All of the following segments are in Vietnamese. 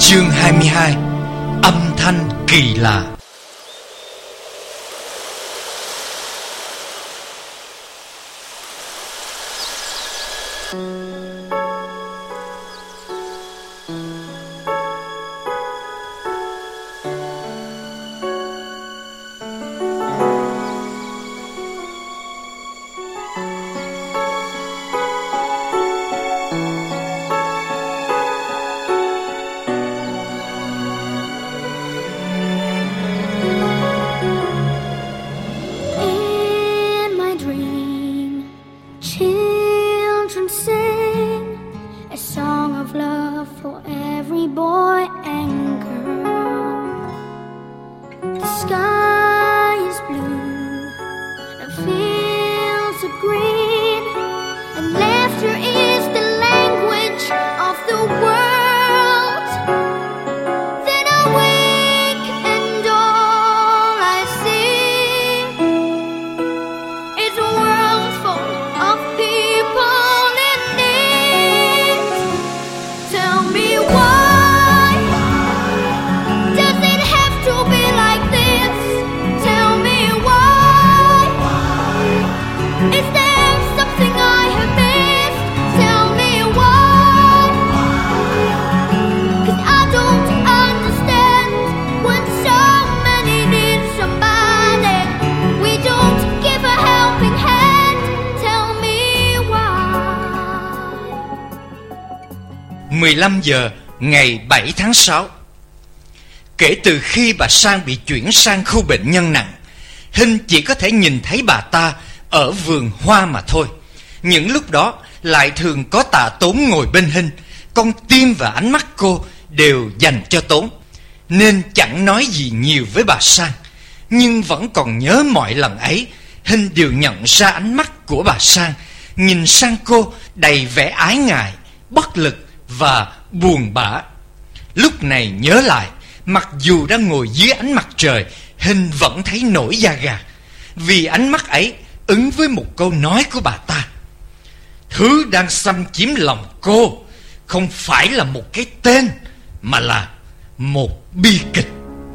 Chương 22. Âm thanh kỳ lạ. Giờ ngày 7 tháng 6. Kể từ khi bà Sang bị chuyển sang khu bệnh nhân nặng, Hinh chỉ có thể nhìn thấy bà ta ở vườn hoa mà thôi. Những lúc đó lại thường có Tạ Tốn ngồi bên Hinh. Con tim và ánh mắt cô đều dành cho Tốn, nên chẳng nói gì nhiều với bà Sang. Nhưng vẫn còn nhớ mọi lần ấy, Hinh đều nhận ra ánh mắt của bà Sang nhìn sang cô đầy vẻ ái ngại, bất lực và buồn bã. Lúc này nhớ lại, mặc dù đang ngồi dưới ánh mặt trời, Hinh vẫn thấy nổi da gà, vì ánh mắt ấy ứng với một câu nói của bà ta. Thứ đang xâm chiếm lòng cô không phải là một cái tên, mà là một bi kịch.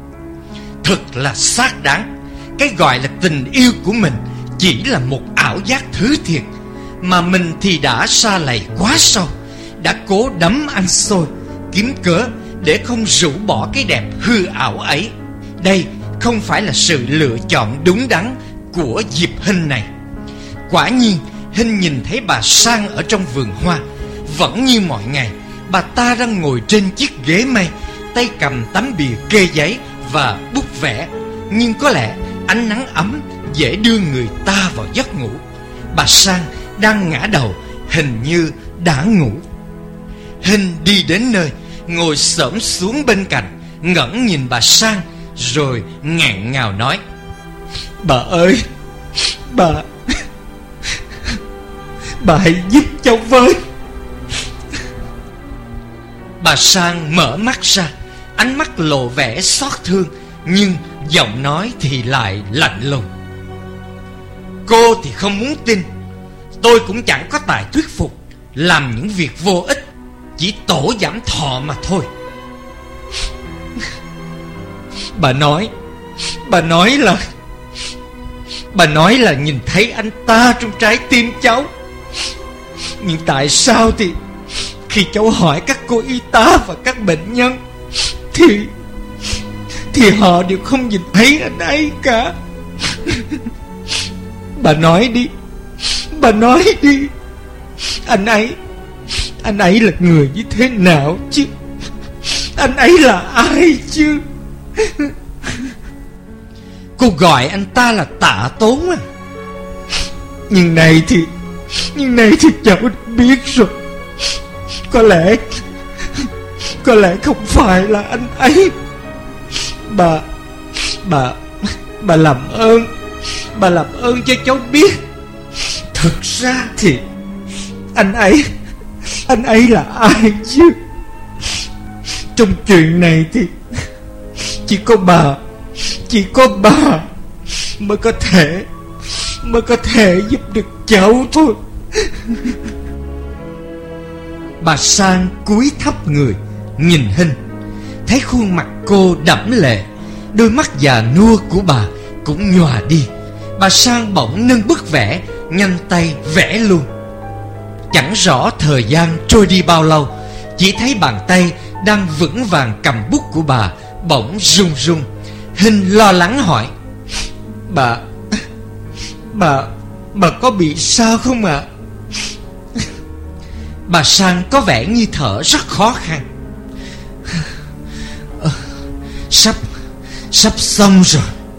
Thật là xác đáng. Cái gọi là tình yêu của mình chỉ là một ảo giác thứ thiệt, mà mình thì đã sa lầy quá sâu, đã cố đắm ăn xôi, kiếm cớ để không rũ bỏ cái đẹp hư ảo ấy. Đây không phải là sự lựa chọn đúng đắn của Diệp Hinh này. Quả nhiên, Hinh nhìn thấy bà Sang ở trong vườn hoa. Vẫn như mọi ngày, bà ta đang ngồi trên chiếc ghế mây, tay cầm tấm bìa kê giấy và bút vẽ. Nhưng có lẽ ánh nắng ấm dễ đưa người ta vào giấc ngủ. Bà Sang đang ngã đầu, hình như đã ngủ. Hinh đi đến nơi, ngồi xổm xuống bên cạnh, ngẩng nhìn bà Sang, rồi nghẹn ngào nói: "Bà ơi, bà hãy giúp cháu với." Bà Sang mở mắt ra, ánh mắt lộ vẻ xót thương, nhưng giọng nói thì lại lạnh lùng: "Cô thì không muốn tin, tôi cũng chẳng có tài thuyết phục, làm những việc vô ích, chỉ tổ giảm thọ mà thôi." Bà nói là nhìn thấy anh ta trong trái tim cháu. Nhưng tại sao thì khi cháu hỏi các cô y tá và các bệnh nhân thì họ đều không nhìn thấy anh ấy cả. Bà nói đi. Anh ấy là người như thế nào chứ? Anh ấy là ai chứ? Cô gọi anh ta là Tạ Tốn à? Nhưng này thì cháu biết rồi. Có lẽ không phải là anh ấy. Bà làm ơn cho cháu biết. Thực ra thì anh ấy là ai chứ? Trong chuyện này thì chỉ có bà mới có thể giúp được cháu thôi. Bà Sang cúi thấp người nhìn Hinh. thấy khuôn mặt cô đẫm lệ, đôi mắt già nua của bà cũng nhòa đi. Bà Sang bỗng nâng bức vẽ, nhanh tay vẽ luôn. Chẳng rõ thời gian trôi đi bao lâu, chỉ thấy bàn tay đang vững vàng cầm bút của bà bỗng run run. Hinh lo lắng hỏi: Bà có bị sao không ạ? Bà Sang có vẻ như thở rất khó khăn. Sắp xong rồi.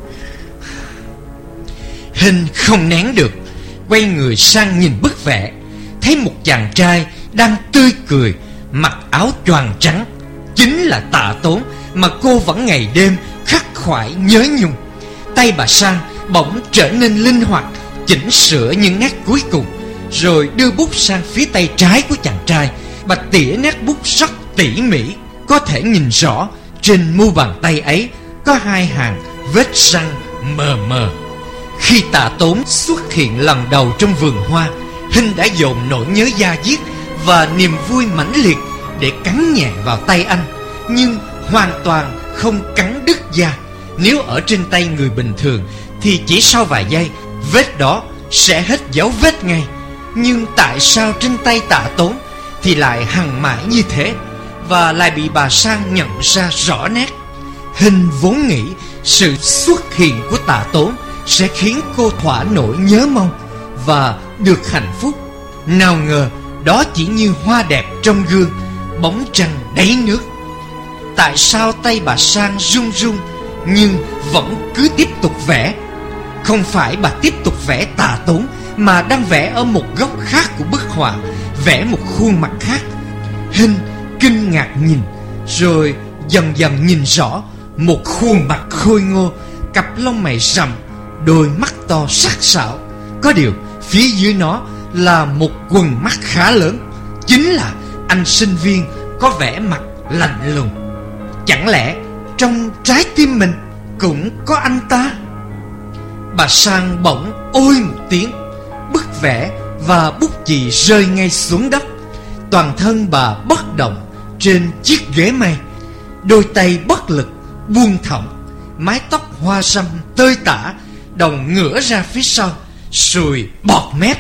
Hinh không nén được, quay người sang nhìn bức vẽ, thấy một chàng trai đang tươi cười, mặc áo choàng trắng. Chính là Tạ Tốn mà cô vẫn ngày đêm khắc khoải nhớ nhung. Tay bà Sang bỗng trở nên linh hoạt, chỉnh sửa những nét cuối cùng, rồi đưa bút sang phía tay trái của chàng trai. Bà tỉa nét bút rất tỉ mỉ, có thể nhìn rõ trên mu bàn tay ấy có hai hàng vết răng mờ mờ. Khi Tạ Tốn xuất hiện lần đầu trong vườn hoa, Hinh đã dồn nỗi nhớ da diết và niềm vui mãnh liệt để cắn nhẹ vào tay anh, nhưng hoàn toàn không cắn đứt da. Nếu ở trên tay người bình thường thì chỉ sau vài giây vết đó sẽ hết dấu vết ngay, nhưng tại sao trên tay Tạ Tốn thì lại hằn mãi như thế, và lại bị bà Sang nhận ra rõ nét? Hinh vốn nghĩ sự xuất hiện của Tạ Tốn sẽ khiến cô thỏa nỗi nhớ mong và được hạnh phúc. Nào ngờ đó chỉ như hoa đẹp trong gương, bóng tranh đáy nước. Tại sao tay bà Sang run run nhưng vẫn cứ tiếp tục vẽ? Không phải bà tiếp tục vẽ Tạ Tốn, mà đang vẽ ở một góc khác của bức họa, vẽ một khuôn mặt khác. Hinh kinh ngạc nhìn, rồi dần dần nhìn rõ một khuôn mặt khôi ngô, cặp lông mày rậm, đôi mắt to sắc sảo. Có điều phía dưới nó là một quầng mắt khá lớn, chính là anh sinh viên có vẻ mặt lạnh lùng. Chẳng lẽ trong trái tim mình cũng có anh ta? Bà Sang bỗng ôi một tiếng, bức vẽ và bút chì rơi ngay xuống đất. Toàn thân bà bất động trên chiếc ghế mây, đôi tay bất lực buông thõng, mái tóc hoa râm tơi tả, đầu ngửa ra phía sau, sùi bọt mép.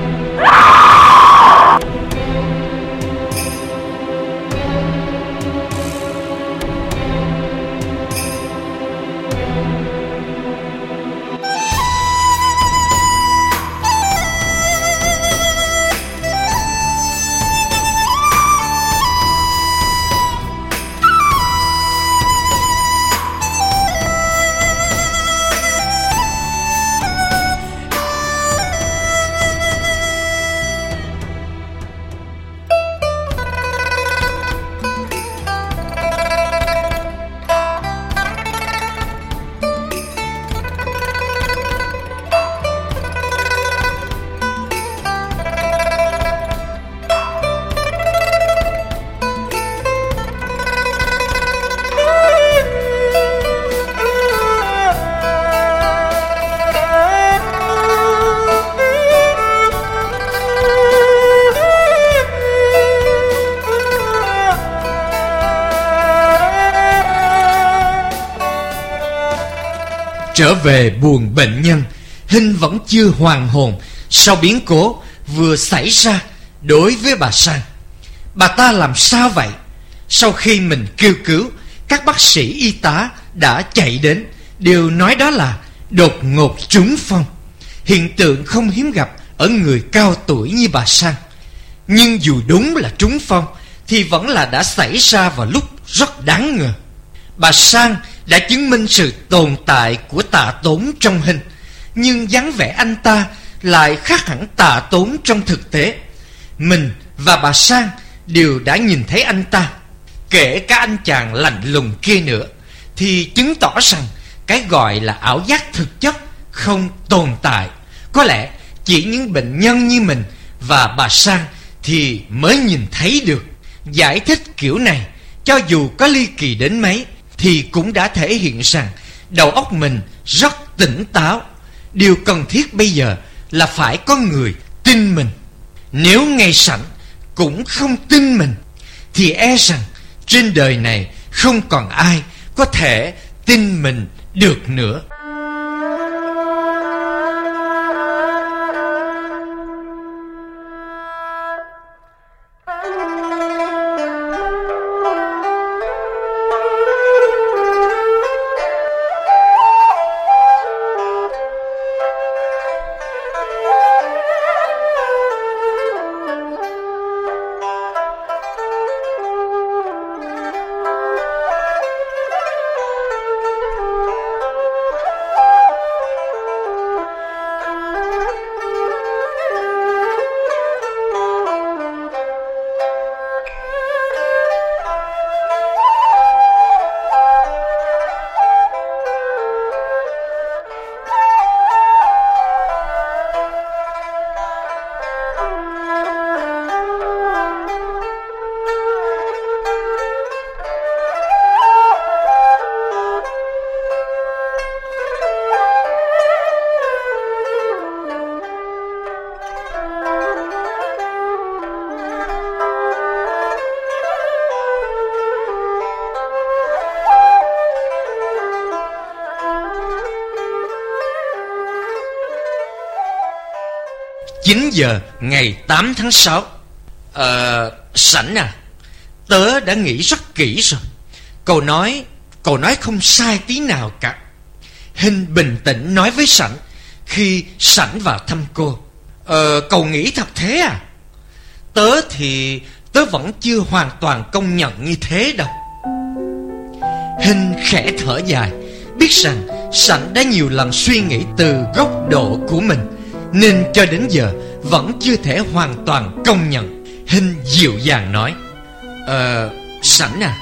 Trở về buồng bệnh nhân, Hinh vẫn chưa hoàn hồn sau biến cố vừa xảy ra đối với bà Sang. Bà ta làm sao vậy? Sau khi mình kêu cứu, các bác sĩ y tá đã chạy đến, đều nói đó là đột ngột trúng phong, hiện tượng không hiếm gặp ở người cao tuổi như bà Sang. Nhưng dù đúng là trúng phong thì vẫn là đã xảy ra vào lúc rất đáng ngờ. Bà Sang đã chứng minh sự tồn tại của Tạ Tốn trong Hinh, nhưng dáng vẻ anh ta lại khác hẳn Tạ Tốn trong thực tế. Mình và bà Sang đều đã nhìn thấy anh ta. Kể cả anh chàng lạnh lùng kia nữa, thì chứng tỏ rằng cái gọi là ảo giác thực chất không tồn tại. Có lẽ chỉ những bệnh nhân như mình và bà Sang thì mới nhìn thấy được. Giải thích kiểu này, cho dù có ly kỳ đến mấy, thì cũng đã thể hiện rằng đầu óc mình rất tỉnh táo. Điều cần thiết bây giờ là phải có người tin mình. Nếu ngay sẵn cũng không tin mình, thì e rằng trên đời này không còn ai có thể tin mình được nữa. Giờ ngày 8 tháng 6. Sảnh à, tớ đã nghĩ rất kỹ rồi. Cậu nói không sai tí nào cả. Hình bình tĩnh nói với Sảnh khi Sảnh vào thăm cô. Cậu nghĩ thật thế à? Tớ vẫn chưa hoàn toàn công nhận như thế đâu. Hình khẽ thở dài, biết rằng Sảnh đã nhiều lần suy nghĩ từ góc độ của mình, nên cho đến giờ vẫn chưa thể hoàn toàn công nhận. Hình dịu dàng nói: Sảnh à,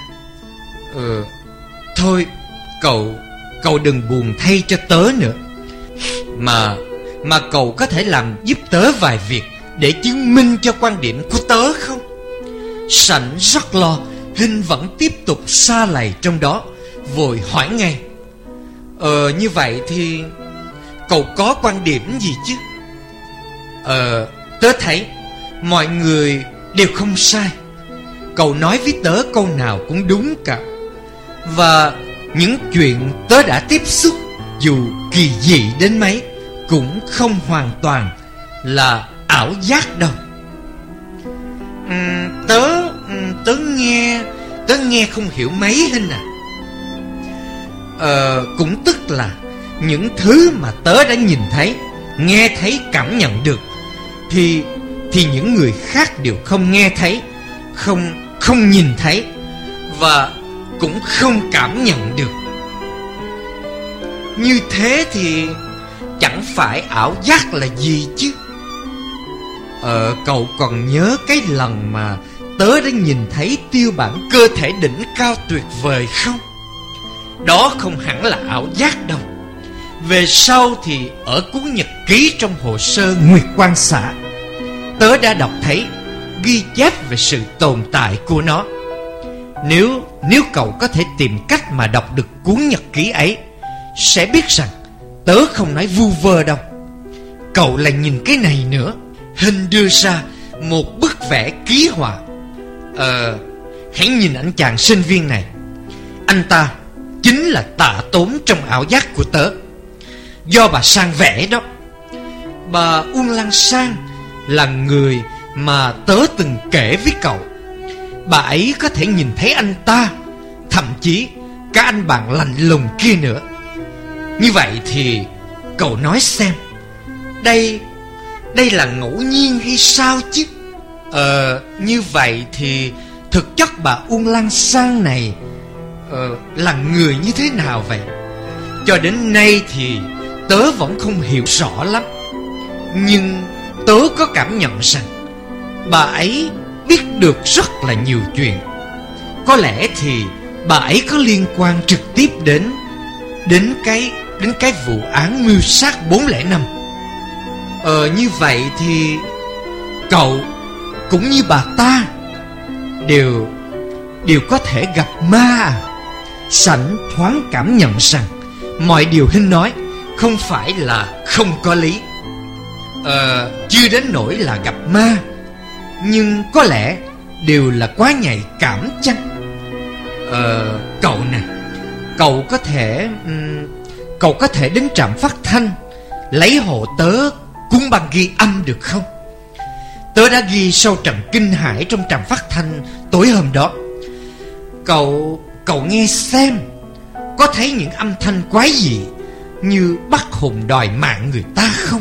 thôi cậu đừng buồn thay cho tớ nữa. Mà cậu có thể làm giúp tớ vài việc để chứng minh cho quan điểm của tớ không? Sảnh rất lo Hình vẫn tiếp tục sa lầy trong đó, vội hỏi ngay: như vậy thì cậu có quan điểm gì chứ? Tớ thấy mọi người đều không sai. Cậu nói với tớ câu nào cũng đúng cả. Và những chuyện tớ đã tiếp xúc, dù kỳ dị đến mấy, cũng không hoàn toàn là ảo giác đâu. Tớ nghe không hiểu mấy Hình à. Cũng tức là những thứ mà tớ đã nhìn thấy, nghe thấy, cảm nhận được thì những người khác đều không nghe thấy, không nhìn thấy và cũng không cảm nhận được. Như thế thì chẳng phải ảo giác là gì chứ? Cậu còn nhớ cái lần mà tớ đã nhìn thấy tiêu bản cơ thể đỉnh cao tuyệt vời không? Đó không hẳn là ảo giác đâu. Về sau thì ở cuốn nhật ký trong hồ sơ Nguyệt Quan xã, tớ đã đọc thấy ghi chép về sự tồn tại của nó. Nếu cậu có thể tìm cách mà đọc được cuốn nhật ký ấy, sẽ biết rằng tớ không nói vu vơ đâu. Cậu lại nhìn cái này nữa. Hình đưa ra một bức vẽ ký họa. Hãy nhìn anh chàng sinh viên này. Anh ta chính là Tạ Tốn trong ảo giác của tớ. Do bà Sang vẽ đó. Bà Uông Lan Sang là người mà tớ từng kể với cậu. Bà ấy có thể nhìn thấy anh ta, thậm chí cả anh bạn lạnh lùng kia nữa. Như vậy thì cậu nói xem, đây là ngẫu nhiên hay sao chứ? Như vậy thì thực chất bà Uông Lan Sang này là người như thế nào vậy? Cho đến nay thì tớ vẫn không hiểu rõ lắm. Nhưng tớ có cảm nhận rằng bà ấy biết được rất là nhiều chuyện. Có lẽ thì bà ấy có liên quan trực tiếp đến cái vụ án mưu sát 405. Như vậy thì cậu cũng như bà ta đều có thể gặp ma à? Sảnh thoáng cảm nhận rằng mọi điều Hinh nói không phải là không có lý. Chưa đến nỗi là gặp ma, nhưng có lẽ đều là quá nhạy cảm chăng? Cậu nè, cậu có thể đến trạm phát thanh lấy hộ tớ cuốn băng ghi âm được không? Tớ đã ghi sau trận kinh hãi trong trạm phát thanh tối hôm đó. Cậu nghe xem, có thấy những âm thanh quái dị như bắt hồn đòi mạng người ta không?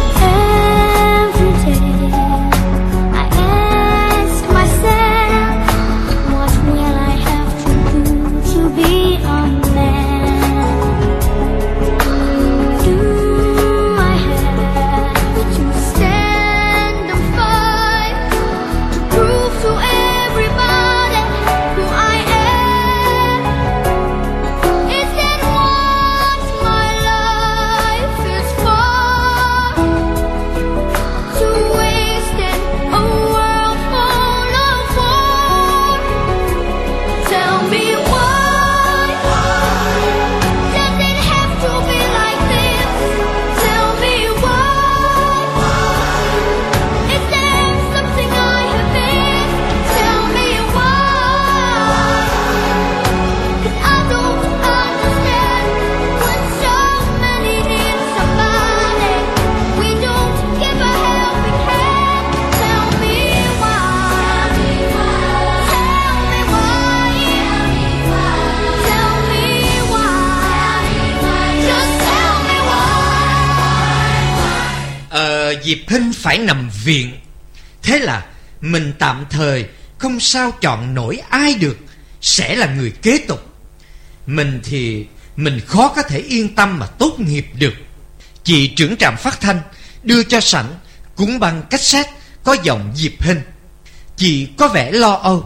Diệp Hinh phải nằm viện. Thế là mình tạm thời không sao chọn nổi ai được sẽ là người kế tục. Mình thì mình khó có thể yên tâm mà tốt nghiệp được. Chị trưởng trạm phát thanh đưa cho sảnh cuốn băng cassette có giọng Diệp Hinh. Chị có vẻ lo âu.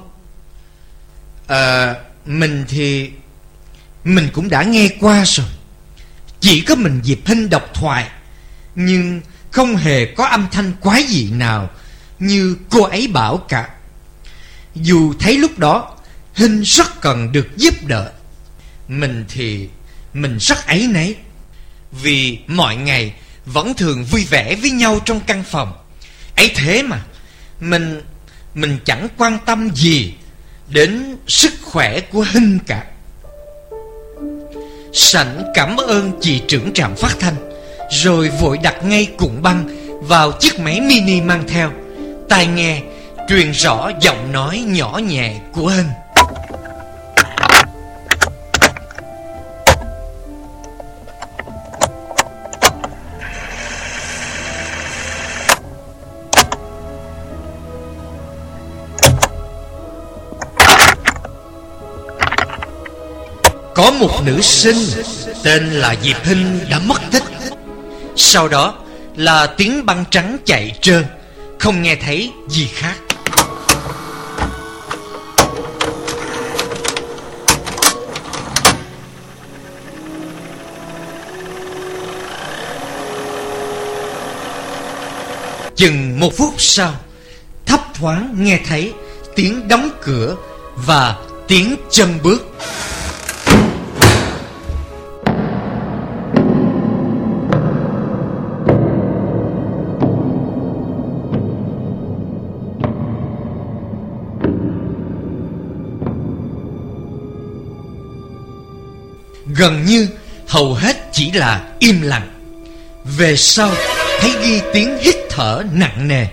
Mình cũng đã nghe qua rồi. Chỉ có mình Diệp Hinh đọc thoại, nhưng không hề có âm thanh quái dị nào như cô ấy bảo cả. Dù thấy lúc đó Hinh rất cần được giúp đỡ, mình thì mình rất áy náy, vì mọi ngày vẫn thường vui vẻ với nhau trong căn phòng. Ấy thế mà mình chẳng quan tâm gì đến sức khỏe của Hinh cả. Sảnh cảm ơn chị trưởng trạm phát thanh, rồi vội đặt ngay cuộn băng vào chiếc máy mini mang theo. Tai nghe truyền rõ giọng nói nhỏ nhẹ của Hinh. Có một nữ sinh tên là Diệp Hinh đã mất tích. Sau đó là tiếng băng trắng chạy trơn, không nghe thấy gì khác. Chừng 1 phút sau, thấp thoáng nghe thấy tiếng đóng cửa và tiếng chân bước. Gần như hầu hết chỉ là im lặng. Về sau thấy ghi tiếng hít thở nặng nề.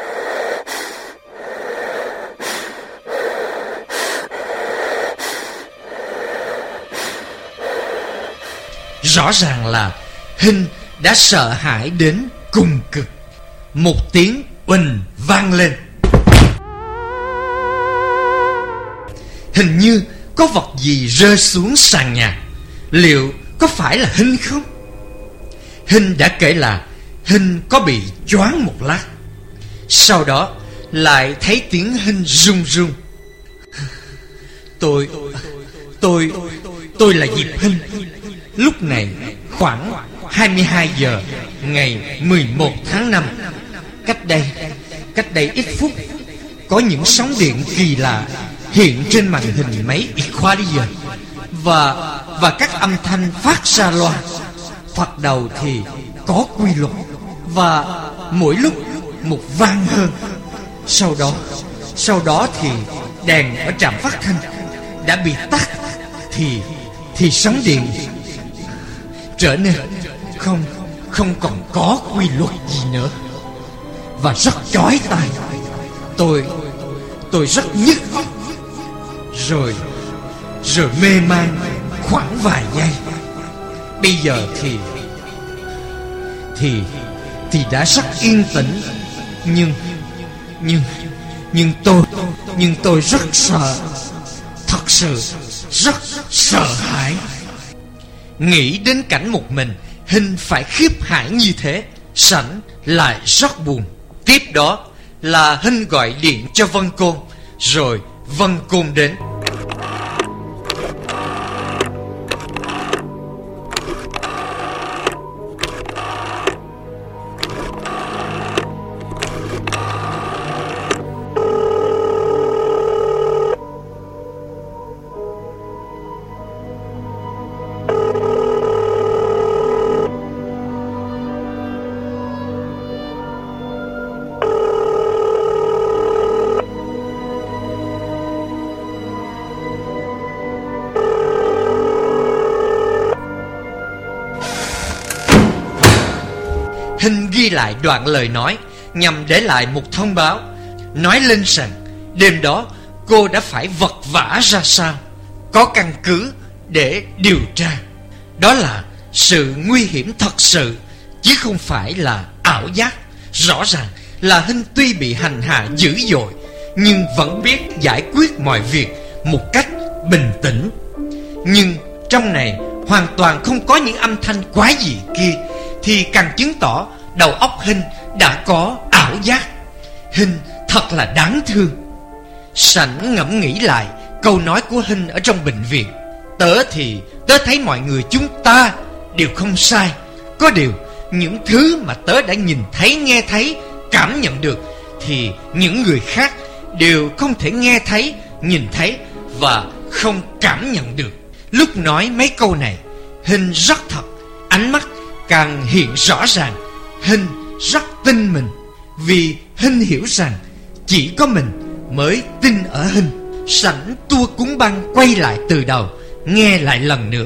Rõ ràng là Hinh đã sợ hãi đến cùng cực. Một tiếng uỳnh vang lên. Hình như có vật gì rơi xuống sàn nhà. Liệu có phải là Hinh không? Hinh đã kể là Hinh có bị choáng một lát. Sau đó lại thấy tiếng Hinh run run. Tôi là Diệp Hinh. Lúc này khoảng 22 giờ ngày 11 tháng 5. Cách đây ít phút, có những sóng điện kỳ lạ hiện trên màn hình máy Equalizer, và các âm thanh phát ra loa. Thoạt đầu thì có quy luật, và mỗi lúc một vang hơn. Sau đó thì đèn ở trạm phát thanh đã bị tắt thì sóng điện trở nên không còn có quy luật gì nữa, và rất chói tai. Tôi rất nhức óc, rồi mê man khoảng vài giây. Bây giờ thì đã rất yên tĩnh, nhưng tôi rất sợ, thật sự rất sợ hãi. Nghĩ đến cảnh một mình Hinh phải khiếp hãi như thế, Sảnh lại rất buồn. Tiếp đó là Hinh gọi điện cho Vân Côn, rồi Vân Côn đến. Hinh ghi lại đoạn lời nói nhằm để lại một thông báo, nói lên rằng đêm đó cô đã phải vật vã ra sao, có căn cứ để điều tra. Đó là sự nguy hiểm thật sự, chứ không phải là ảo giác. Rõ ràng là Hinh tuy bị hành hạ dữ dội, nhưng vẫn biết giải quyết mọi việc một cách bình tĩnh. Nhưng trong này hoàn toàn không có những âm thanh quái dị kia, thì càng chứng tỏ đầu óc Hinh đã có ảo giác. Hinh thật là đáng thương. Sảnh ngẫm nghĩ lại câu nói của Hinh ở trong bệnh viện. Tớ thấy mọi người chúng ta đều không sai. Có điều những thứ mà tớ đã nhìn thấy, nghe thấy, cảm nhận được, thì những người khác đều không thể nghe thấy, nhìn thấy và không cảm nhận được. Lúc nói mấy câu này, Hinh rất thật, ánh mắt càng hiện rõ ràng. Hinh rất tin mình, vì Hinh hiểu rằng chỉ có mình mới tin ở Hinh. Sảnh tua cuốn băng quay lại từ đầu, nghe lại lần nữa.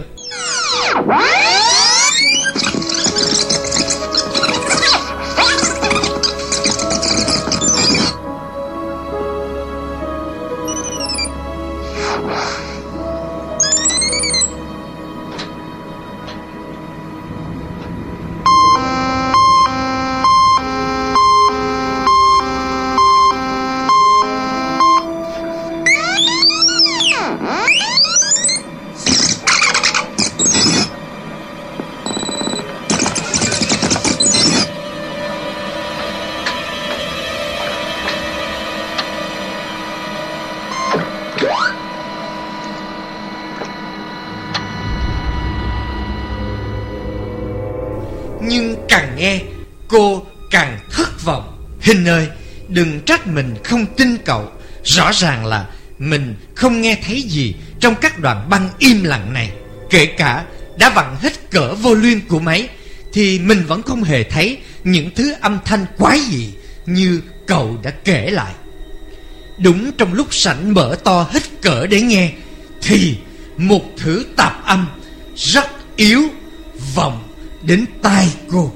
Nhưng càng nghe cô càng thất vọng. Hinh ơi, đừng trách mình không tin cậu. Rõ ràng là mình không nghe thấy gì trong các đoạn băng im lặng này. Kể cả đã vặn hết cỡ volume của máy, thì mình vẫn không hề thấy những thứ âm thanh quái dị như cậu đã kể lại. Đúng trong lúc Sảnh mở to hết cỡ để nghe, thì một thứ tạp âm rất yếu vọng đến tai cô.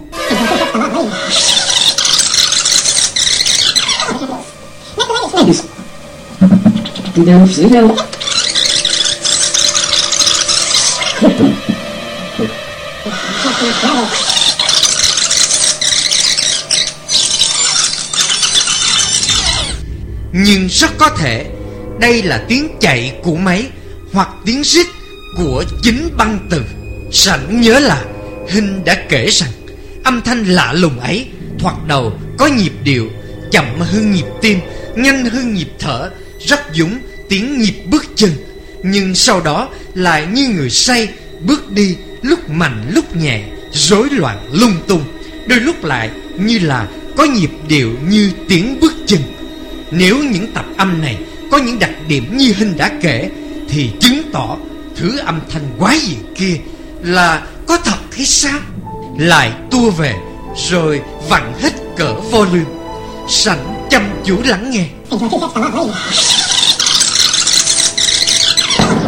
Nhưng rất có thể đây là tiếng chạy của máy, hoặc tiếng rít của chính băng từ. Sảnh nhớ là Hinh đã kể rằng âm thanh lạ lùng ấy thoạt đầu có nhịp điệu chậm hơn nhịp tim, nhanh hơn nhịp thở, rất giống tiếng nhịp bước chân. Nhưng sau đó lại như người say bước đi, lúc mạnh lúc nhẹ, rối loạn lung tung. Đôi lúc lại như là có nhịp điệu như tiếng bước chân. Nếu những tập âm này có những đặc điểm như Hinh đã kể, thì chứng tỏ thứ âm thanh quái dị kia là có thật hay sao? Lại tua về, rồi vặn hết cỡ volume. Sảnh chăm chú lắng nghe.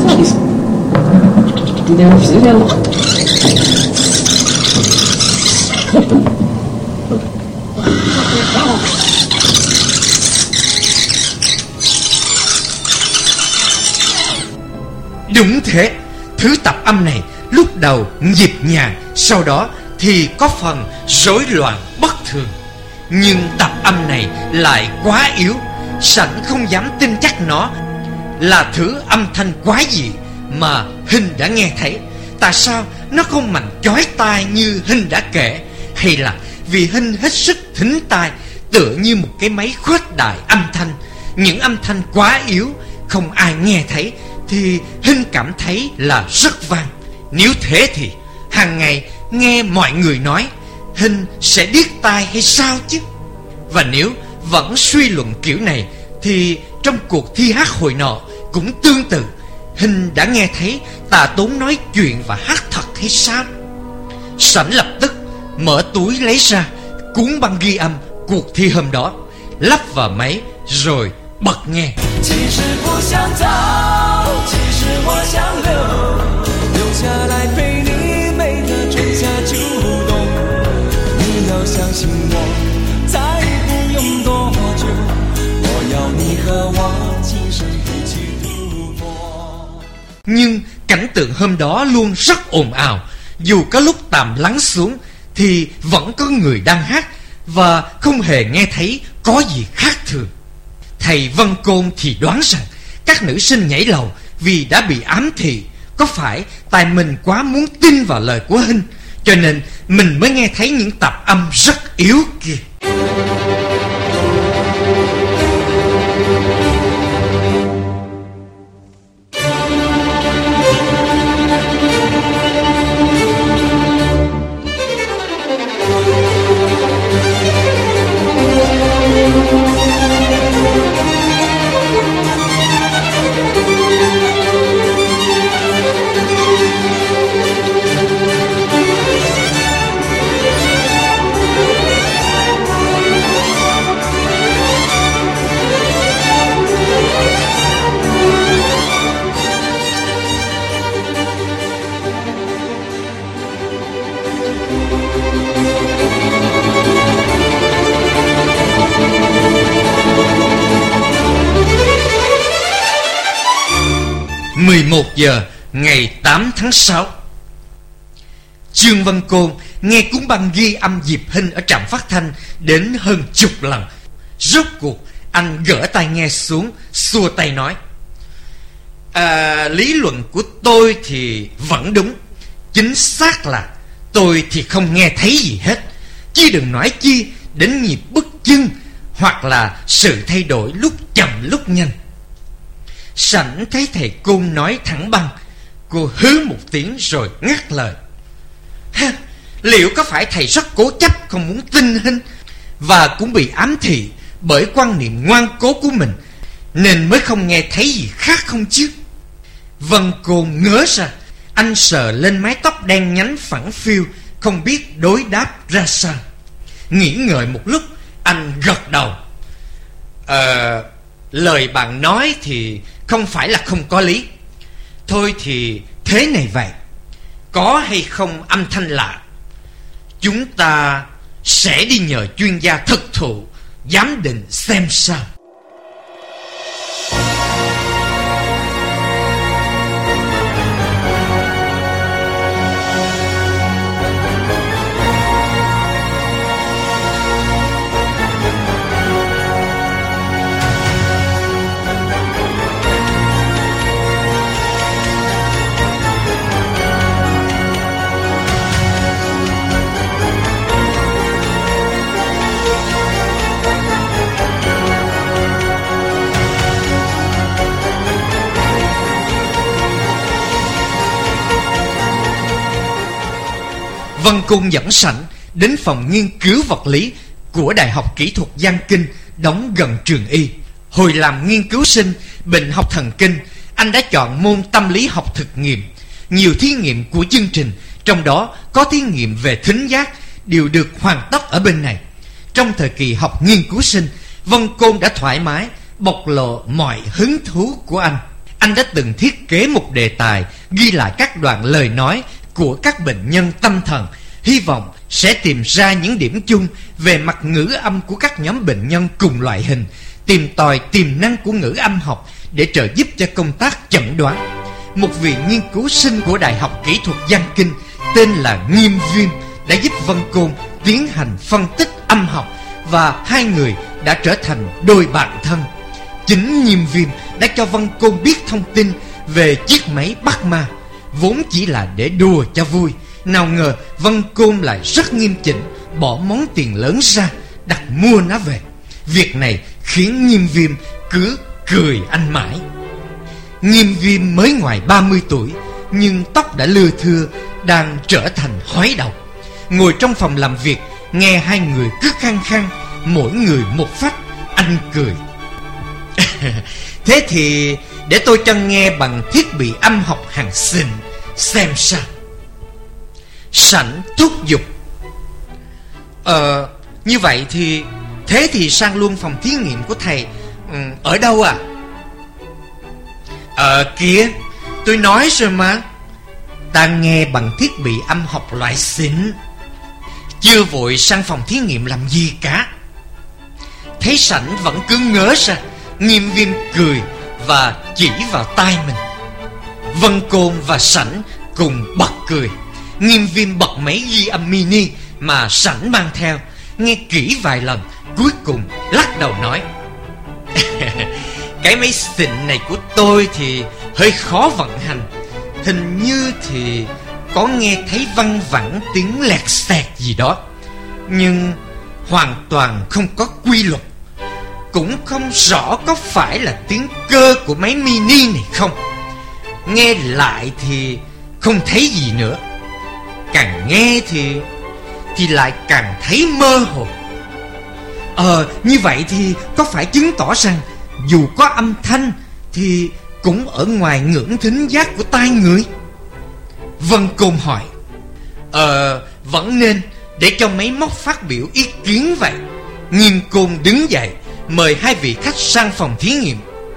Đúng thế, thứ tập âm này lúc đầu nhịp nhàng, sau đó thì có phần rối loạn bất thường. Nhưng tập âm này lại quá yếu, Sảnh không dám tin chắc nó là thứ âm thanh quái dị mà Hinh đã nghe thấy. Tại sao nó không mạnh chói tai như Hinh đã kể? Hay là vì Hinh hết sức thính tai, tựa như một cái máy khuếch đại âm thanh? Những âm thanh quá yếu không ai nghe thấy thì Hinh cảm thấy là rất vang. Nếu thế thì hàng ngày nghe mọi người nói, Hinh sẽ điếc tai hay sao chứ? Và nếu vẫn suy luận kiểu này thì trong cuộc thi hát hồi nọ cũng tương tự, Hinh đã nghe thấy Tà Tốn nói chuyện và hát thật hay sao? Sảnh lập tức mở túi lấy ra cuốn băng ghi âm cuộc thi hôm đó, lắp vào máy rồi bật nghe. Nhưng cảnh tượng hôm đó luôn rất ồn ào. Dù có lúc tạm lắng xuống thì vẫn có người đang hát, và không hề nghe thấy có gì khác thường. Thầy Vân Côn thì đoán rằng các nữ sinh nhảy lầu vì đã bị ám thị. Có phải tại mình quá muốn tin vào lời của Hinh, cho nên mình mới nghe thấy những tập âm rất yếu kia. Giờ ngày 8 tháng 6, Trương Văn Côn nghe cuốn băng ghi âm Diệp Hinh ở trạm phát thanh đến hơn chục lần. Rốt cuộc anh gỡ tai nghe xuống, xua tay nói: lý luận của tôi thì vẫn đúng. Chính xác là tôi thì không nghe thấy gì hết, chứ đừng nói chi đến nhịp bước chân hoặc là sự thay đổi lúc chậm lúc nhanh. Sảnh thấy thầy Côn nói thẳng băng, cô hứ một tiếng rồi ngắt lời: liệu có phải thầy rất cố chấp không muốn tin Hinh, và cũng bị ám thị bởi quan niệm ngoan cố của mình, nên mới không nghe thấy gì khác không chứ? Vân Côn ngớ ra, anh sờ lên mái tóc đen nhánh phẳng phiu, không biết đối đáp ra sao. Nghĩ ngợi một lúc, anh gật đầu: lời bạn nói thì không phải là không có lý. Thôi thì thế này vậy, có hay không âm thanh lạ, chúng ta sẽ đi nhờ chuyên gia thực thụ giám định xem sao. Vân Côn dẫn Sảnh đến phòng nghiên cứu vật lý của Đại học Kỹ thuật Giang Kinh đóng gần trường Y. Hồi làm nghiên cứu sinh bệnh học thần kinh, anh đã chọn môn tâm lý học thực nghiệm. Nhiều thí nghiệm của chương trình, trong đó có thí nghiệm về thính giác, đều được hoàn tất ở bên này. Trong thời kỳ học nghiên cứu sinh, Vân Côn đã thoải mái bộc lộ mọi hứng thú của anh. anh đã từng thiết kế một đề tài ghi lại các đoạn lời nói của các bệnh nhân tâm thần, hy vọng sẽ tìm ra những điểm chung về mặt ngữ âm của các nhóm bệnh nhân cùng loại hình, tìm tòi tiềm năng của ngữ âm học để trợ giúp cho công tác chẩn đoán. Một vị nghiên cứu sinh của Đại học Kỹ thuật Giang Kinh tên là Nghiêm Viêm đã giúp Vân Côn tiến hành phân tích âm học, và hai người đã trở thành đôi bạn thân. Chính Nghiêm Viêm đã cho Vân Côn biết thông tin về chiếc máy bắt ma, vốn chỉ là để đùa cho vui. Nào ngờ Vân Côn lại rất nghiêm chỉnh, bỏ món tiền lớn ra đặt mua nó về. Việc này khiến Nghiêm Viêm cứ cười anh mãi. Nghiêm Viêm mới ngoài 30 tuổi, nhưng tóc đã lưa thưa, đang trở thành hói đầu. Ngồi trong phòng làm việc, nghe hai người cứ khăng khăng, mỗi người một phách, anh cười. Thế thì để tôi cho nghe bằng thiết bị âm học hàng xịn xem sao. Sảnh thúc giục. Như vậy thì thế thì sang luôn phòng thí nghiệm của thầy. Ở đâu à? Kìa, tôi nói rồi mà. Ta nghe bằng thiết bị âm học loại xịn. Chưa vội sang phòng thí nghiệm làm gì cả. Thấy Sảnh vẫn cứ ngớ ra, Nghiêm Viêm cười và chỉ vào tai mình. Vân Côn và Sảnh cùng bật cười. Nghiêm Viêm bật máy ghi âm mini mà Sảnh mang theo, nghe kỹ vài lần, cuối cùng lắc đầu nói: Cái máy xịn này của tôi thì hơi khó vận hành. Hình như thì có nghe thấy văng vẳng tiếng lẹt xẹt gì đó, nhưng hoàn toàn không có quy luật. Cũng không rõ có phải là tiếng cơ của máy mini này không. Nghe lại thì không thấy gì nữa. Càng nghe thì lại càng thấy mơ hồ. Như vậy thì có phải chứng tỏ rằng dù có âm thanh thì cũng ở ngoài ngưỡng thính giác của tai người? Vân Côn hỏi. Vẫn nên để cho máy móc phát biểu ý kiến vậy. Nghiêm Côn đứng dậy, mời hai vị khách sang phòng thí nghiệm.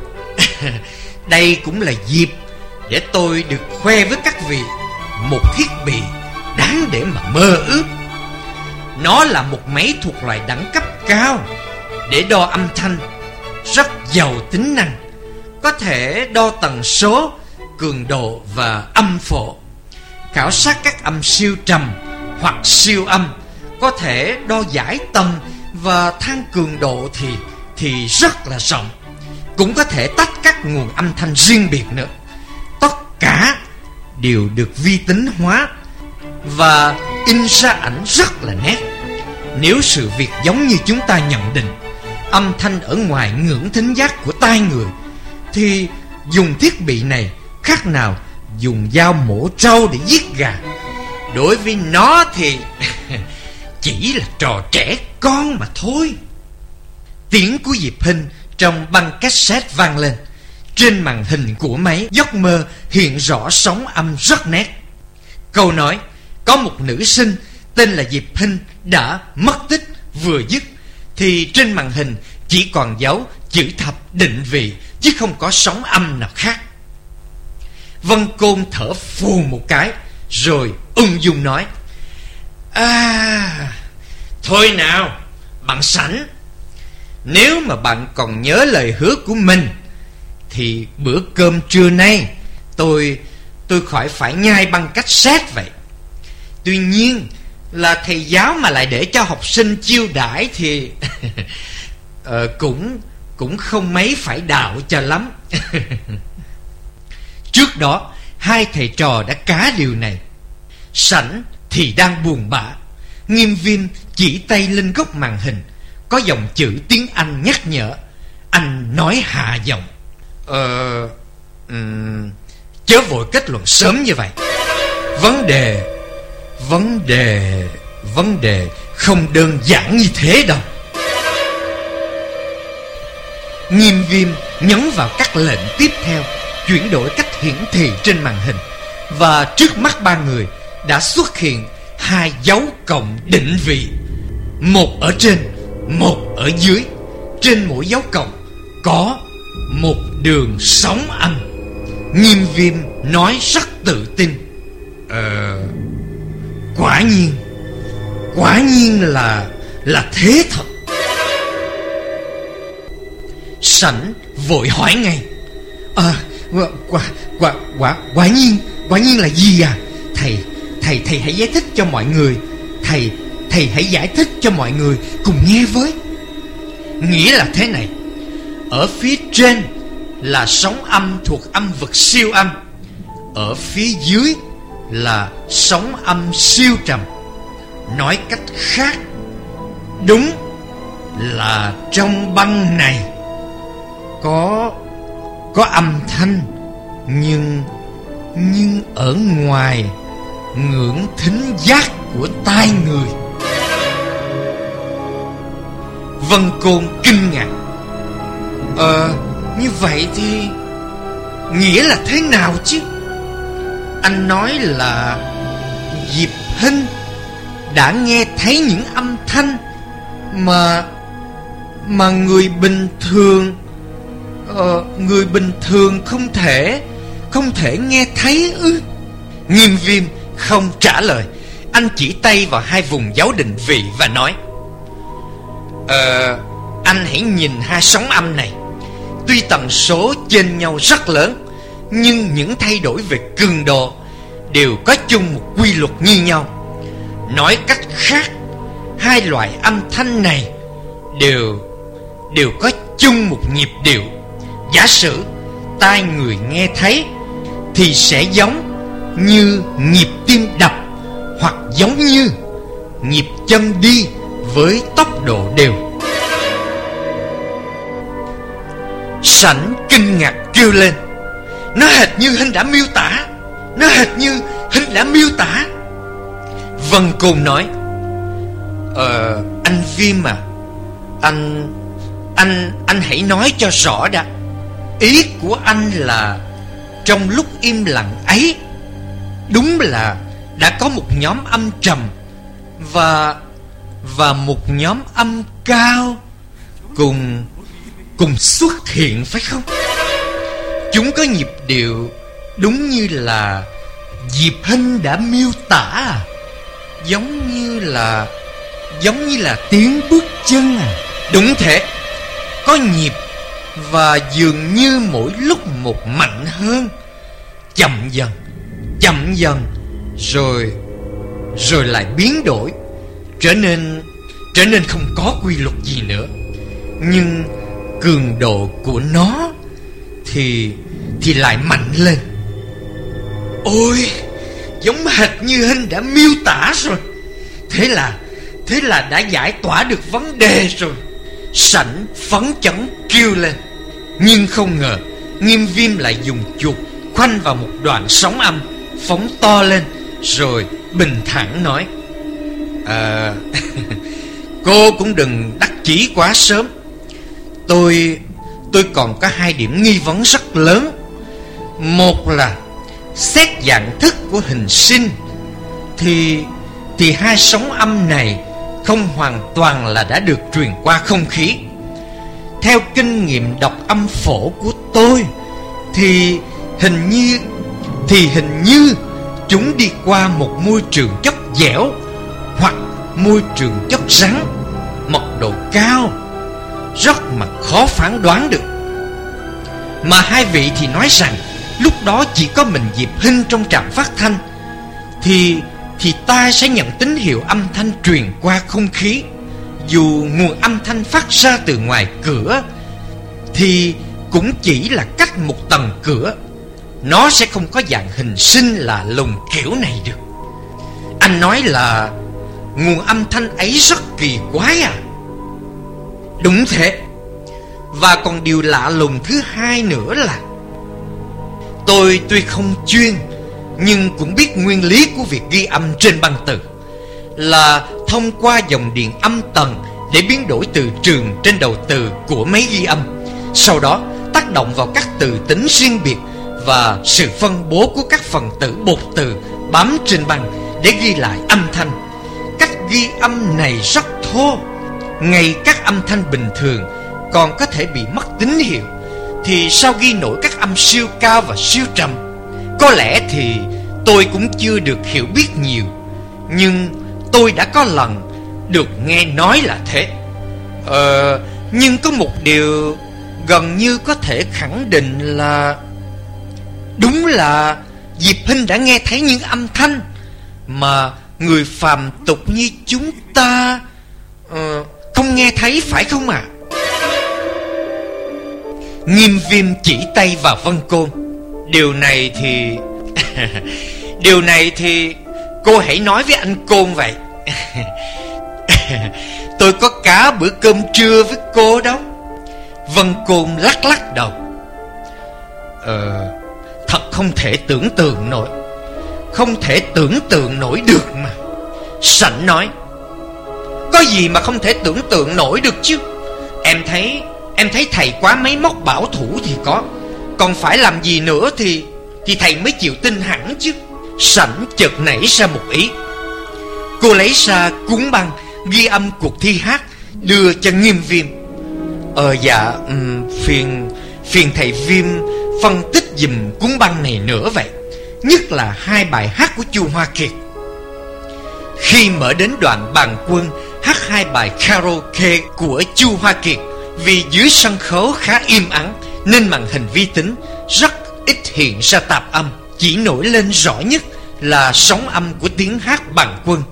Đây cũng là dịp để tôi được khoe với các vị một thiết bị đáng để mà mơ ước. Nó là một máy thuộc loại đẳng cấp cao để đo âm thanh, rất giàu tính năng. Có thể đo tần số, cường độ và âm phổ, khảo sát các âm siêu trầm hoặc siêu âm, có thể đo giải tần và thang cường độ thì rất là rộng. Cũng có thể tách các nguồn âm thanh riêng biệt nữa. Tất cả đều được vi tính hóa và in ra ảnh rất là nét. Nếu sự việc giống như chúng ta nhận định, âm thanh ở ngoài ngưỡng thính giác của tai người, thì dùng thiết bị này khác nào dùng dao mổ trâu để giết gà. Đối với nó thì chỉ là trò trẻ con mà thôi. Tiếng của Diệp Hinh trong băng cassette vang lên. Trên màn hình của máy giấc mơ hiện rõ sóng âm rất nét. Câu nói có một nữ sinh tên là Diệp Hinh đã mất tích vừa dứt, thì trên màn hình chỉ còn dấu chữ thập định vị, chứ không có sóng âm nào khác. Vân Côn thở phù một cái, rồi ung dung nói: Thôi nào, bạn Sảnh, nếu mà bạn còn nhớ lời hứa của mình, thì bữa cơm trưa nay tôi khỏi phải nhai băng cassette vậy. Tuy nhiên là thầy giáo mà lại để cho học sinh chiêu đãi thì cũng không mấy phải đạo cho lắm. Trước đó hai thầy trò đã cá điều này. Sảnh thì đang buồn bã. Nghiêm Viêm chỉ tay lên góc màn hình, có dòng chữ tiếng Anh nhắc nhở. Anh nói hạ giọng: chớ vội kết luận sớm như vậy. Vấn đề không đơn giản như thế đâu. Nghiêm Viêm nhấn vào các lệnh tiếp theo, chuyển đổi cách hiển thị trên màn hình, và trước mắt ba người đã xuất hiện hai dấu cộng định vị, một ở trên, một ở dưới. Trên mỗi dấu cộng có một đường sóng âm. Nghiêm Viêm nói rất tự tin: Quả nhiên là thế thật. Sảnh vội hỏi ngay: Quả nhiên là gì à? Thầy hãy giải thích cho mọi người. Thầy hãy giải thích cho mọi người cùng nghe với. Nghĩa là thế này: ở phía trên là sóng âm thuộc âm vực siêu âm, ở phía dưới là sóng âm siêu trầm. Nói cách khác, đúng là trong băng này có âm thanh, nhưng ở ngoài ngưỡng thính giác của tai người. Vân Côn kinh ngạc: Như vậy thì nghĩa là thế nào chứ? Anh nói là Diệp Hinh đã nghe thấy những âm thanh mà người bình thường không thể nghe thấy ư? Nghiêm Viêm không trả lời. Anh chỉ tay vào hai vùng dấu định vị và nói: Anh hãy nhìn hai sóng âm này. Tuy tần số chênh nhau rất lớn, nhưng những thay đổi về cường độ đều có chung một quy luật như nhau. Nói cách khác, hai loại âm thanh này đều có chung một nhịp điệu. Giả sử tai người nghe thấy thì sẽ giống như nhịp tim đập, hoặc giống như nhịp chân đi với tốc độ đều. Sảnh kinh ngạc kêu lên: Nó hệt như Hinh đã miêu tả. Nó hệt như Hinh đã miêu tả. Vân Côn nói: Anh Viêm à, anh hãy nói cho rõ đã. Ý của anh là trong lúc im lặng ấy, đúng là đã có một nhóm âm trầm và một nhóm âm cao cùng xuất hiện phải không? Chúng có nhịp điệu đúng như là Diệp Hinh đã miêu tả, giống như là tiếng bước chân à? Đúng thế, có nhịp và dường như mỗi lúc một mạnh hơn, chậm dần rồi lại biến đổi, trở nên không có quy luật gì nữa. Nhưng cường độ của nó thì lại mạnh lên. Ôi, giống hệt như Hinh đã miêu tả rồi. Thế là đã giải tỏa được vấn đề rồi. Sảnh phấn chấn kêu lên. Nhưng không ngờ Nghiêm Viêm lại dùng chuột khoanh vào một đoạn sóng âm, phóng to lên, rồi bình thản nói: Cô cũng đừng đắc chí quá sớm. Tôi còn có hai điểm nghi vấn rất lớn. Một là xét dạng thức của hình sinh thì hai sóng âm này không hoàn toàn là đã được truyền qua không khí. Theo kinh nghiệm đọc âm phổ của tôi thì hình như chúng đi qua một môi trường chất dẻo hoặc môi trường chất rắn, mật độ cao, rất mà khó phán đoán được. Mà hai vị thì nói rằng lúc đó chỉ có mình Diệp Hinh trong trạm phát thanh, thì ta sẽ nhận tín hiệu âm thanh truyền qua không khí. Dù nguồn âm thanh phát ra từ ngoài cửa thì cũng chỉ là cách một tầng cửa. Nó sẽ không có dạng hình sinh lạ lùng kiểu này được. Anh nói là nguồn âm thanh ấy rất kỳ quái à? Đúng thế. Và còn điều lạ lùng thứ hai nữa là tôi tuy không chuyên nhưng cũng biết nguyên lý của việc ghi âm trên băng từ, là thông qua dòng điện âm tần để biến đổi từ trường trên đầu từ của máy ghi âm, sau đó tác động vào các từ tính riêng biệt và sự phân bố của các phần tử bột từ bám trên băng để ghi lại âm thanh. Cách ghi âm này rất thô, ngay các âm thanh bình thường còn có thể bị mất tín hiệu, thì sao ghi nổi các âm siêu cao và siêu trầm? Có lẽ thì tôi cũng chưa được hiểu biết nhiều, nhưng tôi đã có lần được nghe nói là thế. Nhưng có một điều gần như có thể khẳng định là đúng là Diệp Hinh đã nghe thấy những âm thanh mà người phàm tục như chúng ta không nghe thấy, phải không ạ? Nghiêm Viêm chỉ tay vào Vân Côn. Điều này thì cô hãy nói với anh Côn vậy. Tôi có cá bữa cơm trưa với cô đâu. Vân Côn lắc lắc đầu. Thật không thể tưởng tượng nổi. Không thể tưởng tượng nổi được mà. Sảnh nói. Có gì mà không thể tưởng tượng nổi được chứ? Em thấy thầy quá máy móc bảo thủ thì có. Còn phải làm gì nữa thì thầy mới chịu tin hẳn chứ. Sảnh chợt nảy ra một ý. Cô lấy ra cuốn băng ghi âm cuộc thi hát, đưa cho Nghiêm Viêm. Dạ, phiền thầy Viêm phân tích giùm cuốn băng này nữa vậy, nhất là 2 bài hát của Chu Hoa Kiệt. Khi mở đến đoạn Bàn Quân hát 2 bài karaoke của Chu Hoa Kiệt, vì dưới sân khấu khá im ắng nên màn hình vi tính rất ít hiện ra tạp âm, chỉ nổi lên rõ nhất là sóng âm của tiếng hát Bàn Quân.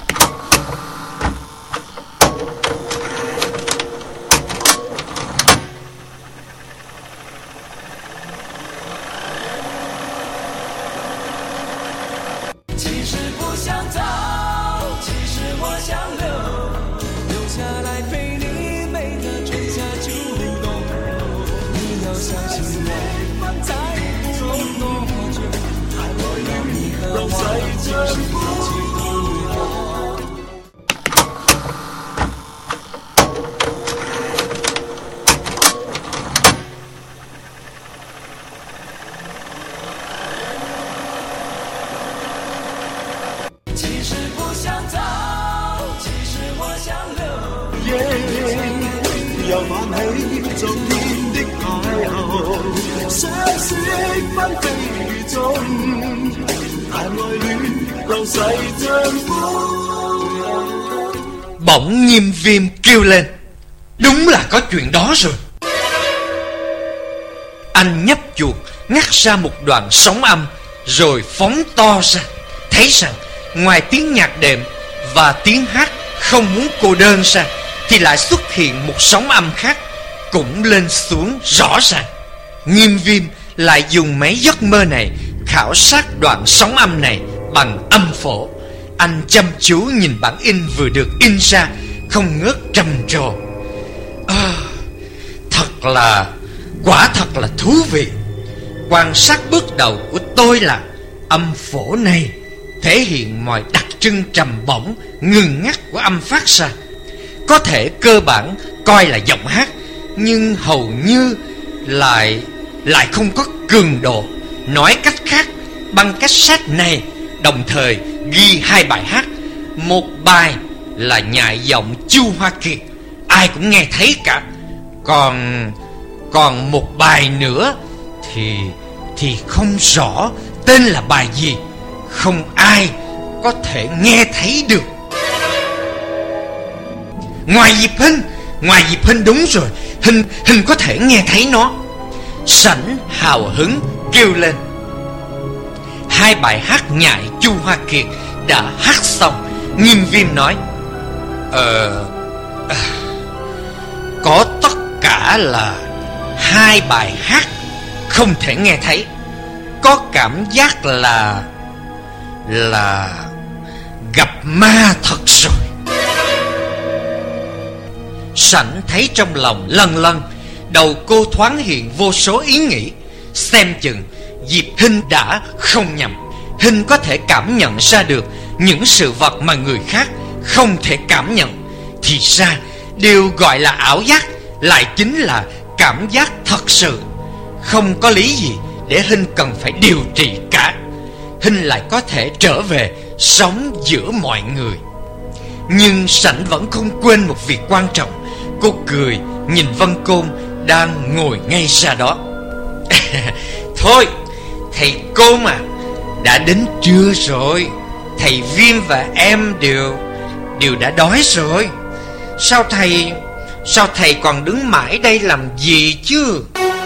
Bỗng Nghiêm Viêm kêu lên. Đúng là có chuyện đó rồi. Anh nhấp chuột ngắt ra một đoạn sóng âm, rồi phóng to ra. Thấy rằng ngoài tiếng nhạc đệm và tiếng hát không muốn cô đơn ra, thì lại xuất hiện một sóng âm khác, cũng lên xuống rõ ràng. Nghiêm Viêm lại dùng mấy giấc mơ này khảo sát đoạn sóng âm này bằng âm phổ. Anh chăm chú nhìn bản in vừa được in ra, không ngớt trầm trồ. Quả thật là thú vị. Quan sát bước đầu của tôi là âm phổ này thể hiện mọi đặc trưng trầm bổng, ngừng ngắt của âm phát ra. Có thể cơ bản coi là giọng hát, nhưng hầu như lại không có cường độ. Nói cách khác, băng cassette này đồng thời ghi 2 bài hát. Một bài là nhại giọng Chu Hoa Kiệt, ai cũng nghe thấy cả. Còn một bài nữa thì không rõ tên là bài gì, không ai có thể nghe thấy được. Ngoài Diệp Hinh đúng rồi, Hinh có thể nghe thấy nó. Sảnh hào hứng kêu lên. 2 bài hát nhại Chu Hoa Kiệt đã hát xong. Nghiêm Viêm nói. Có tất cả là 2 bài hát không thể nghe thấy. Có cảm giác là gặp ma thật rồi. Sảnh thấy trong lòng lân lân, đầu cô thoáng hiện vô số ý nghĩ. Xem chừng Diệp Hinh đã không nhầm. Hinh có thể cảm nhận ra được những sự vật mà người khác không thể cảm nhận. Thì ra điều gọi là ảo giác lại chính là cảm giác thật sự. Không có lý gì để Hinh cần phải điều trị cả. Hinh lại có thể trở về sống giữa mọi người. Nhưng Sảnh vẫn không quên một việc quan trọng. Cô cười nhìn Vân Côn đang ngồi ngay ra đó. Thôi, thầy cô mà, đã đến trưa rồi. Thầy Viêm và em đều đã đói rồi. Sao thầy còn đứng mãi đây làm gì chứ?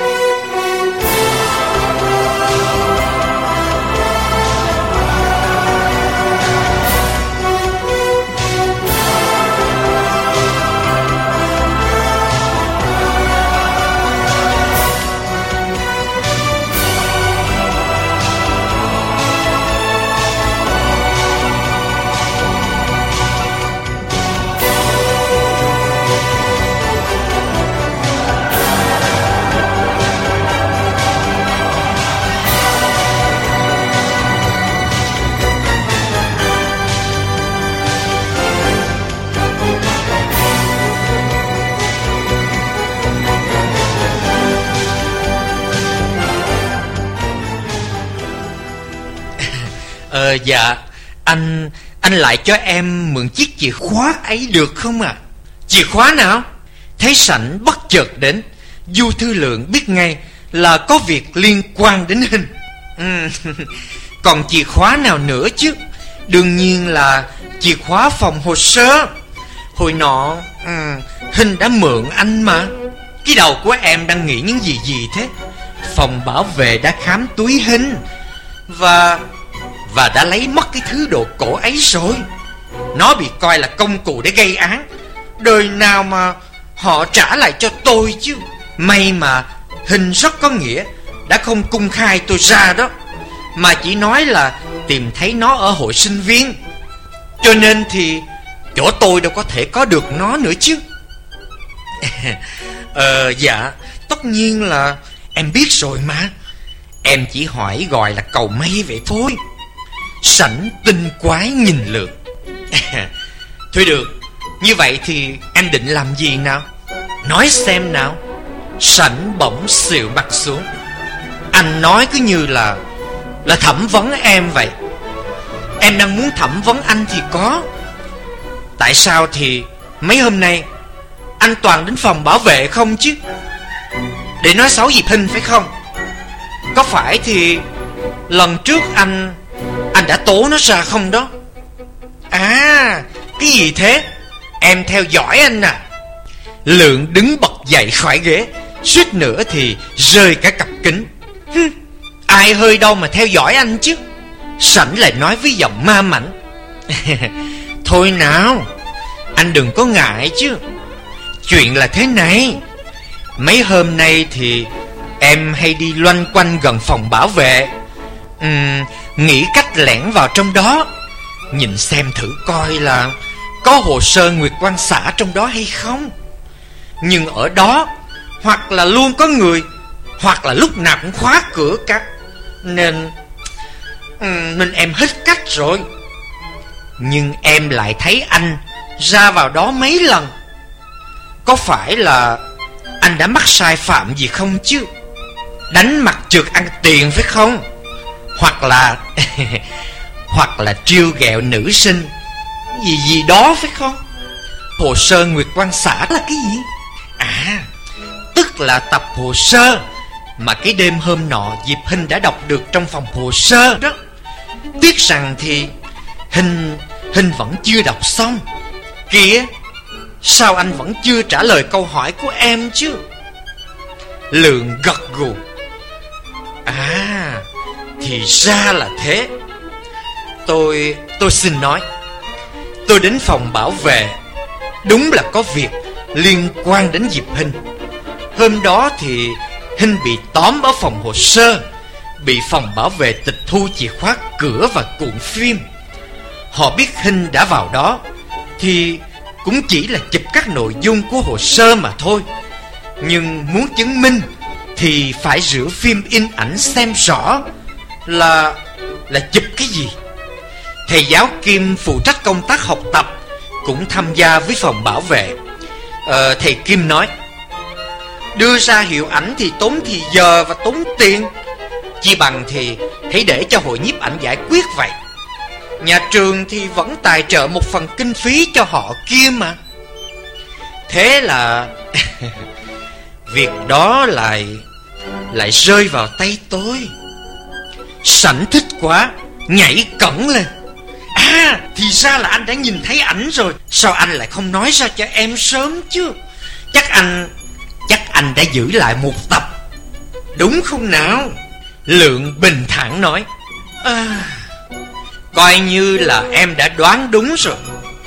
Dạ, anh lại cho em mượn chiếc chìa khóa ấy được không ạ? Chìa khóa nào? Thấy Sảnh bất chợt đến, Du Thư Lượng biết ngay là có việc liên quan đến Hinh. Còn chìa khóa nào nữa chứ? Đương nhiên là chìa khóa phòng hồ sơ. Hồi nọ Hinh đã mượn anh mà. Cái đầu của em đang nghĩ những gì thế? Phòng bảo vệ đã khám túi Hinh và đã lấy mất cái thứ đồ cổ ấy rồi. Nó bị coi là công cụ để gây án. Đời nào mà họ trả lại cho tôi chứ. May mà Hinh rất có nghĩa, đã không cung khai tôi ra đó, mà chỉ nói là tìm thấy nó ở hội sinh viên. Cho nên thì chỗ tôi đâu có thể có được nó nữa chứ. Dạ, tất nhiên là em biết rồi mà. Em chỉ hỏi gọi là cầu may vậy thôi. Sảnh tinh quái nhìn Lượng. Thôi được, như vậy thì em định làm gì nào? Nói xem nào. Sảnh bỗng xịu mặt xuống. Anh nói cứ như là thẩm vấn em vậy. Em đang muốn thẩm vấn anh thì có. Tại sao thì mấy hôm nay anh toàn đến phòng bảo vệ không chứ? Để nói xấu Diệp Hinh phải không? Có phải thì lần trước anh đã tố nó ra không đó? À, cái gì thế? Em theo dõi anh à? Lượng đứng bật dậy khỏi ghế, suýt nữa thì rơi cả cặp kính. Ai hơi đâu mà theo dõi anh chứ? Sảnh lại nói với giọng ma mảnh. Thôi nào, anh đừng có ngại chứ. Chuyện là thế này. Mấy hôm nay thì em hay đi loanh quanh gần phòng bảo vệ, nghĩ cách lẻn vào trong đó, nhìn xem thử coi là có hồ sơ Nguyệt Quan xã trong đó hay không. Nhưng ở đó hoặc là luôn có người, hoặc là lúc nào cũng khóa cửa cả. Nên em hết cách rồi. Nhưng em lại thấy anh ra vào đó mấy lần. Có phải là anh đã mắc sai phạm gì không chứ? Đánh mặt trượt ăn tiền phải không? Hoặc là hoặc là trêu ghẹo nữ sinh gì đó phải không? Hồ sơ Nguyệt Quan xã là cái gì? À, tức là tập hồ sơ mà cái đêm hôm nọ Diệp Hinh đã đọc được trong phòng hồ sơ đó. Tiếc rằng thì Hinh vẫn chưa đọc xong. Kìa, sao anh vẫn chưa trả lời câu hỏi của em chứ? Lượng gật gù. À, thì ra là thế. Tôi xin nói, tôi đến phòng bảo vệ đúng là có việc liên quan đến Diệp Hinh. Hôm đó thì Hinh bị tóm ở phòng hồ sơ, bị phòng bảo vệ tịch thu chìa khóa cửa và cuộn phim. Họ biết Hinh đã vào đó thì cũng chỉ là chụp các nội dung của hồ sơ mà thôi. Nhưng muốn chứng minh thì phải rửa phim in ảnh xem rõ là chụp cái gì. Thầy giáo Kim phụ trách công tác học tập cũng tham gia với phòng bảo vệ. Thầy Kim nói, đưa ra hiệu ảnh thì tốn thì giờ và tốn tiền, chi bằng thì hãy để cho hội nhiếp ảnh giải quyết vậy. Nhà trường thì vẫn tài trợ một phần kinh phí cho họ kia mà. Thế là việc đó lại rơi vào tay tôi. Sảnh thích quá, nhảy cẫng lên. À, thì ra là anh đã nhìn thấy ảnh rồi. Sao anh lại không nói ra cho em sớm chứ? Chắc anh đã giữ lại một tập, đúng không nào? Lượng bình thản nói. Coi như là em đã đoán đúng rồi.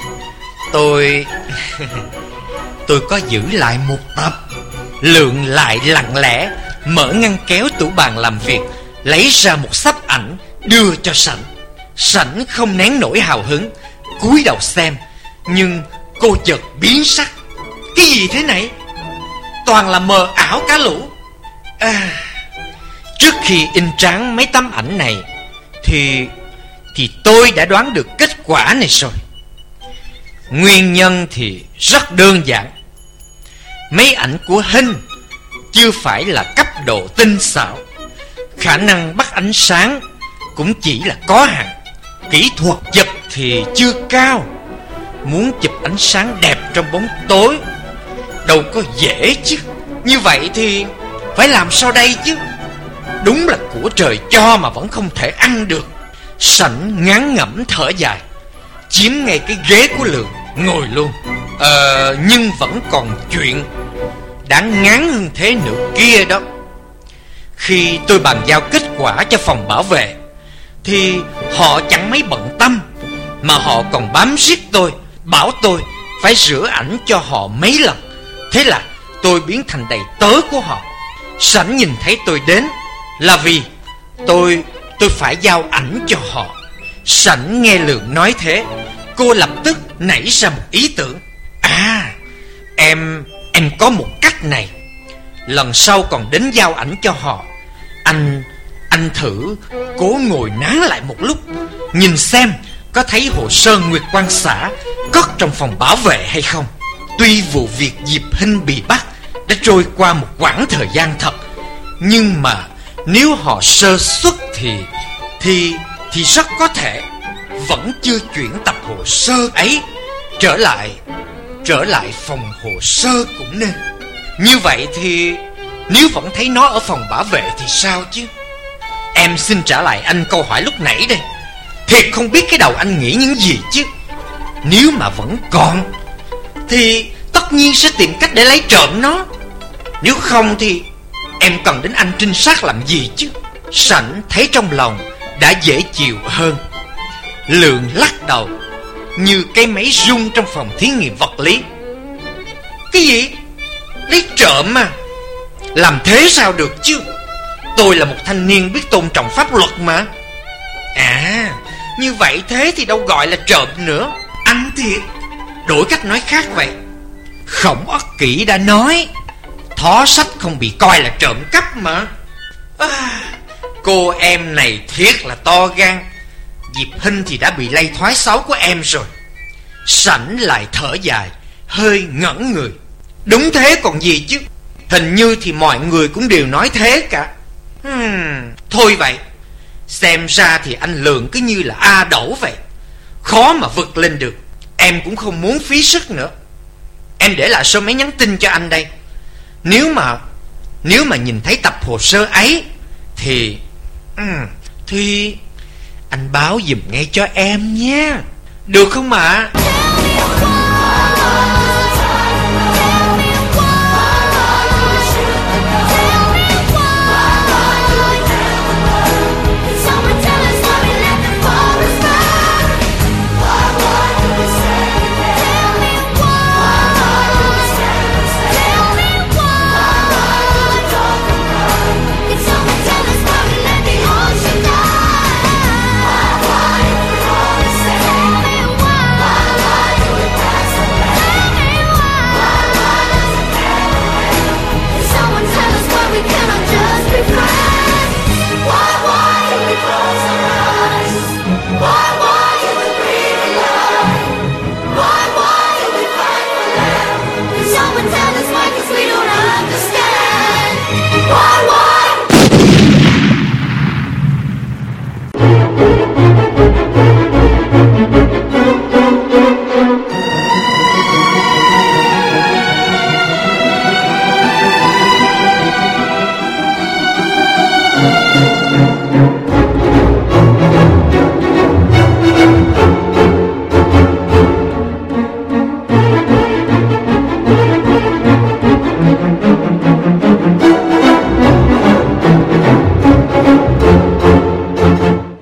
Tôi có giữ lại một tập. Lượng lại lặng lẽ mở ngăn kéo tủ bàn làm việc, lấy ra một xấp ảnh đưa cho Sảnh. Sảnh không nén nổi hào hứng, cúi đầu xem. Nhưng cô chợt biến sắc. Cái gì thế này? Toàn là mờ ảo cả lũ. Trước khi in tráng mấy tấm ảnh này thì tôi đã đoán được kết quả này rồi. Nguyên nhân thì rất đơn giản. Mấy ảnh của Hinh chưa phải là cấp độ tinh xảo, khả năng bắt ánh sáng cũng chỉ là có hạn, kỹ thuật chụp thì chưa cao. Muốn chụp ánh sáng đẹp trong bóng tối đâu có dễ chứ. Như vậy thì phải làm sao đây chứ? Đúng là của trời cho mà vẫn không thể ăn được. Sảnh ngán ngẩm thở dài, chiếm ngay cái ghế của Lượng, ngồi luôn. Nhưng vẫn còn chuyện đáng ngán hơn thế nữa kia đó. Khi tôi bàn giao kết quả cho phòng bảo vệ thì họ chẳng mấy bận tâm, mà họ còn bám riết tôi, bảo tôi phải rửa ảnh cho họ mấy lần. Thế là tôi biến thành đầy tớ của họ. Sảnh nhìn thấy tôi đến là vì tôi phải giao ảnh cho họ. Sảnh nghe Lượng nói thế, cô lập tức nảy ra một ý tưởng. Em có một cách này. Lần sau còn đến giao ảnh cho họ, anh thử cố ngồi nán lại một lúc, nhìn xem có thấy hồ sơ Nguyệt Quang xã cất trong phòng bảo vệ hay không. Tuy vụ việc Diệp Hinh bị bắt đã trôi qua một quãng thời gian thật, nhưng mà nếu họ sơ suất thì rất có thể vẫn chưa chuyển tập hồ sơ ấy trở lại phòng hồ sơ cũng nên. Như vậy thì nếu vẫn thấy nó ở phòng bảo vệ thì sao chứ? Em xin trả lại anh câu hỏi lúc nãy đây. Thiệt không biết cái đầu anh nghĩ những gì chứ. Nếu mà vẫn còn thì tất nhiên sẽ tìm cách để lấy trộm nó. Nếu không thì em cần đến anh trinh sát làm gì chứ? Sảnh thấy trong lòng đã dễ chịu hơn. Lượng lắc đầu như cái máy rung trong phòng thí nghiệm vật lý. Cái gì? Lấy trộm à? Làm thế sao được chứ? Tôi là một thanh niên biết tôn trọng pháp luật mà. Như vậy thế thì đâu gọi là trộm nữa. Anh thiệt. Đổi cách nói khác vậy. Khổng Ất Kỷ đã nói thó sách không bị coi là trộm cắp mà. Cô em này thiệt là to gan. Diệp Hinh thì đã bị lây thói xấu của em rồi. Sảnh lại thở dài, hơi ngẩn người. Đúng thế còn gì chứ. Hình như thì mọi người cũng đều nói thế cả. Thôi vậy. Xem ra thì anh Lượng cứ như là A Đẩu vậy, khó mà vực lên được. Em cũng không muốn phí sức nữa. Em để lại số máy nhắn tin cho anh đây. Nếu mà nhìn thấy tập hồ sơ ấy thì anh báo giùm ngay cho em nhé, được không ạ?